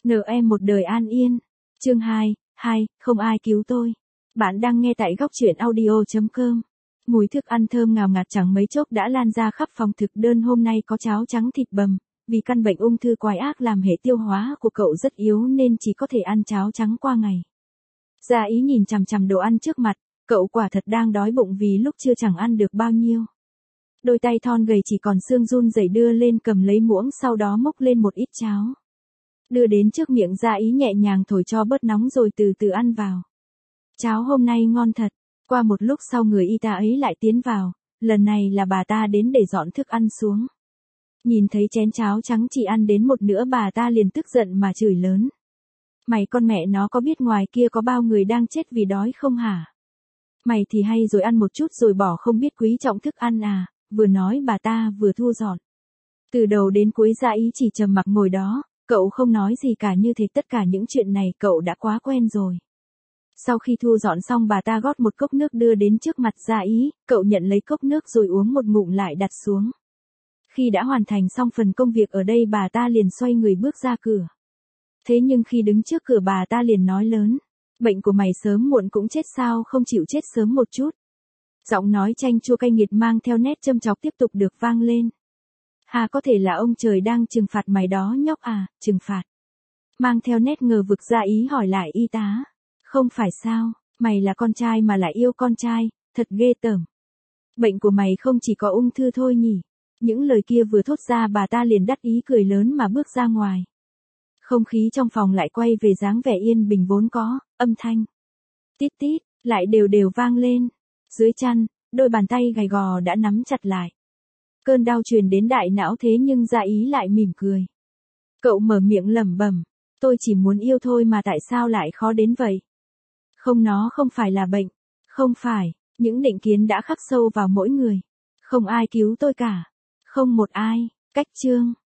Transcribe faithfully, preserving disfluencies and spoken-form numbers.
Nợ em một đời an yên. Chương hai, hai, không ai cứu tôi. Bạn đang nghe tại góc truyện audio chấm com. Mùi thức ăn thơm ngào ngạt chẳng mấy chốc đã lan ra khắp phòng thực đơn. Hôm nay có cháo trắng thịt bằm, vì căn bệnh ung thư quái ác làm hệ tiêu hóa của cậu rất yếu nên chỉ có thể ăn cháo trắng qua ngày. Gia Ý nhìn chằm chằm đồ ăn trước mặt, cậu quả thật đang đói bụng vì lúc chưa chẳng ăn được bao nhiêu. Đôi tay thon gầy chỉ còn xương run rẩy đưa lên cầm lấy muỗng, sau đó múc lên một ít cháo. Đưa đến trước miệng Gia Ý nhẹ nhàng thổi cho bớt nóng rồi từ từ ăn vào. Cháo hôm nay ngon thật. Qua một lúc sau người y tá ấy lại tiến vào, lần này là bà ta đến để dọn thức ăn xuống. Nhìn thấy chén cháo trắng chỉ ăn đến một nửa, bà ta liền tức giận mà chửi lớn. Mày con mẹ nó có biết ngoài kia có bao người đang chết vì đói không hả? Mày thì hay rồi, ăn một chút rồi bỏ, không biết quý trọng thức ăn à? Vừa nói bà ta vừa thu dọn. Từ đầu đến cuối Gia Ý chỉ trầm mặc ngồi đó, cậu không nói gì cả, như thế tất cả những chuyện này cậu đã quá quen rồi. Sau khi thu dọn xong, bà ta gót một cốc nước đưa đến trước mặt Gia Ý, cậu nhận lấy cốc nước rồi uống một ngụm lại đặt xuống. Khi đã hoàn thành xong phần công việc ở đây, bà ta liền xoay người bước ra cửa. Thế nhưng khi đứng trước cửa, bà ta liền nói lớn. Bệnh của mày sớm muộn cũng chết, sao không chịu chết sớm một chút? Giọng nói chanh chua cay nghiệt mang theo nét châm chọc tiếp tục được vang lên. Hà, có thể là ông trời đang trừng phạt mày đó nhóc à? Trừng phạt? Mang theo nét ngờ vực, Gia Ý hỏi lại y tá. Không phải sao, mày là con trai mà lại yêu con trai, thật ghê tởm. Bệnh của mày không chỉ có ung thư thôi nhỉ? Những lời kia vừa thốt ra, bà ta liền đắc ý cười lớn mà bước ra ngoài. Không khí trong phòng lại quay về dáng vẻ yên bình vốn có, âm thanh tít tít lại đều đều vang lên. Dưới chăn, đôi bàn tay gầy gò đã nắm chặt lại. Cơn đau truyền đến đại não, thế nhưng Gia Ý lại mỉm cười. Cậu mở miệng lẩm bẩm, tôi chỉ muốn yêu thôi mà tại sao lại khó đến vậy? Không, nó không phải là bệnh. Không phải, những định kiến đã khắc sâu vào mỗi người. Không ai cứu tôi cả. Không một ai. Cách chương.